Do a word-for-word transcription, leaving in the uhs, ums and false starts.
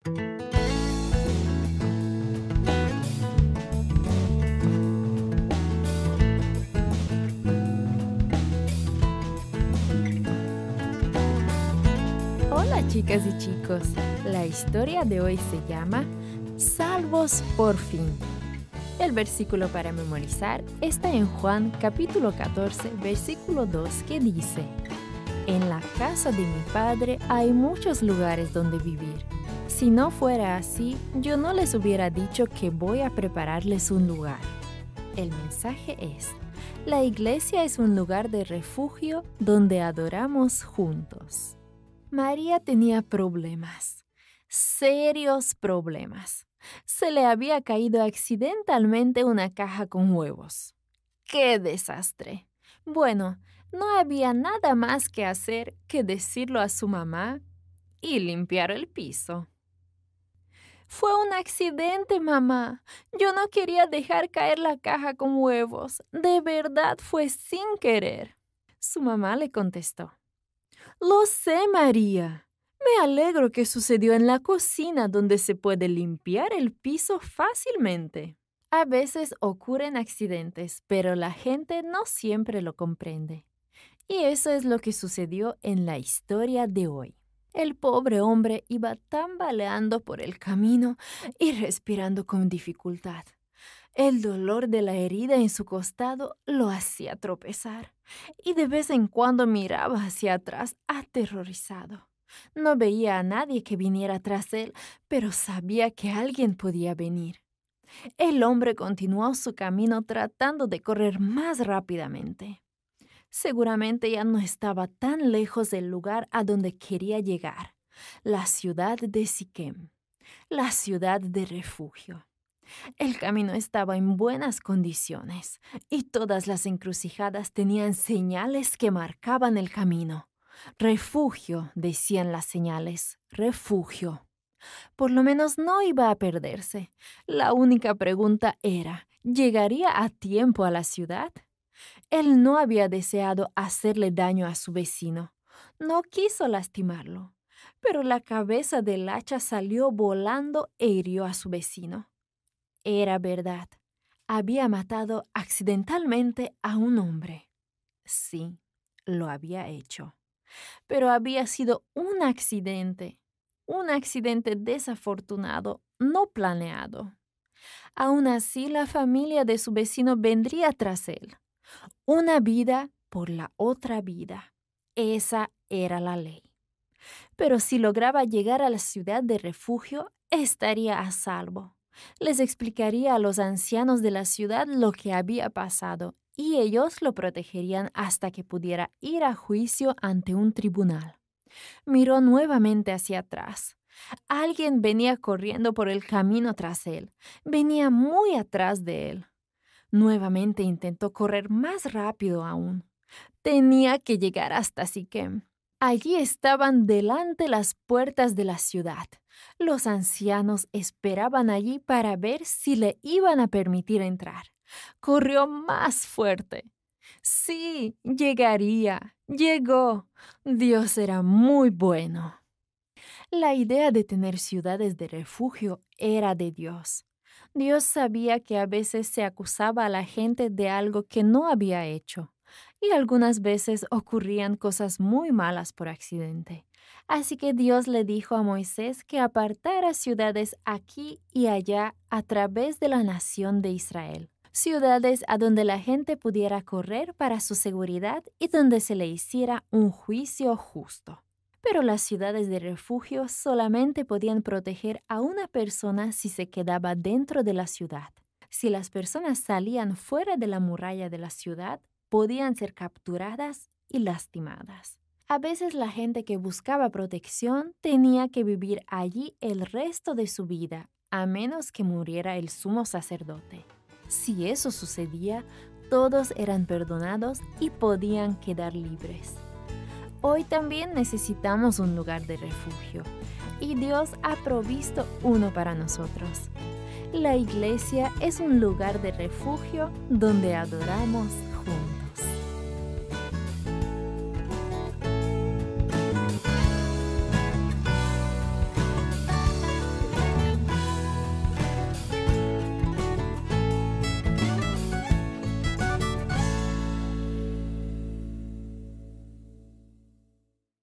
Hola chicas y chicos, la historia de hoy se llama Salvos por fin. El versículo para memorizar está en Juan capítulo catorce, versículo dos, que dice: En la casa de mi Padre hay muchos lugares donde vivir. Si no fuera así, yo no les hubiera dicho que voy a prepararles un lugar. El mensaje es: la iglesia es un lugar de refugio donde adoramos juntos. María tenía problemas, serios problemas. Se le había caído accidentalmente una caja con huevos. ¡Qué desastre! Bueno, no había nada más que hacer que decirlo a su mamá y limpiar el piso. Fue un accidente, mamá. Yo no quería dejar caer la caja con huevos. De verdad fue sin querer. Su mamá le contestó: Lo sé, María. Me alegro que sucedió en la cocina donde se puede limpiar el piso fácilmente. A veces ocurren accidentes, pero la gente no siempre lo comprende. Y eso es lo que sucedió en la historia de hoy. El pobre hombre iba tambaleando por el camino y respirando con dificultad. El dolor de la herida en su costado lo hacía tropezar y de vez en cuando miraba hacia atrás aterrorizado. No veía a nadie que viniera tras él, pero sabía que alguien podía venir. El hombre continuó su camino tratando de correr más rápidamente. Seguramente ya no estaba tan lejos del lugar a donde quería llegar, la ciudad de Siquem, la ciudad de refugio. El camino estaba en buenas condiciones y todas las encrucijadas tenían señales que marcaban el camino. Refugio, decían las señales, refugio. Por lo menos no iba a perderse. La única pregunta era: ¿llegaría a tiempo a la ciudad? Él no había deseado hacerle daño a su vecino. No quiso lastimarlo, pero la cabeza del hacha salió volando e hirió a su vecino. Era verdad. Había matado accidentalmente a un hombre. Sí, lo había hecho. Pero había sido un accidente. Un accidente desafortunado, no planeado. Aún así, la familia de su vecino vendría tras él. Una vida por la otra vida. Esa era la ley. Pero si lograba llegar a la ciudad de refugio, estaría a salvo. Les explicaría a los ancianos de la ciudad lo que había pasado y ellos lo protegerían hasta que pudiera ir a juicio ante un tribunal. Miró nuevamente hacia atrás. Alguien venía corriendo por el camino tras él. Venía muy atrás de él. Nuevamente intentó correr más rápido aún. Tenía que llegar hasta Siquem. Allí estaban delante las puertas de la ciudad. Los ancianos esperaban allí para ver si le iban a permitir entrar. Corrió más fuerte. Sí, llegaría. Llegó. Dios era muy bueno. La idea de tener ciudades de refugio era de Dios. Dios sabía que a veces se acusaba a la gente de algo que no había hecho. Y algunas veces ocurrían cosas muy malas por accidente. Así que Dios le dijo a Moisés que apartara ciudades aquí y allá a través de la nación de Israel. Ciudades a donde la gente pudiera correr para su seguridad y donde se le hiciera un juicio justo. Pero las ciudades de refugio solamente podían proteger a una persona si se quedaba dentro de la ciudad. Si las personas salían fuera de la muralla de la ciudad, podían ser capturadas y lastimadas. A veces la gente que buscaba protección tenía que vivir allí el resto de su vida, a menos que muriera el sumo sacerdote. Si eso sucedía, todos eran perdonados y podían quedar libres. Hoy también necesitamos un lugar de refugio, y Dios ha provisto uno para nosotros. La iglesia es un lugar de refugio donde adoramos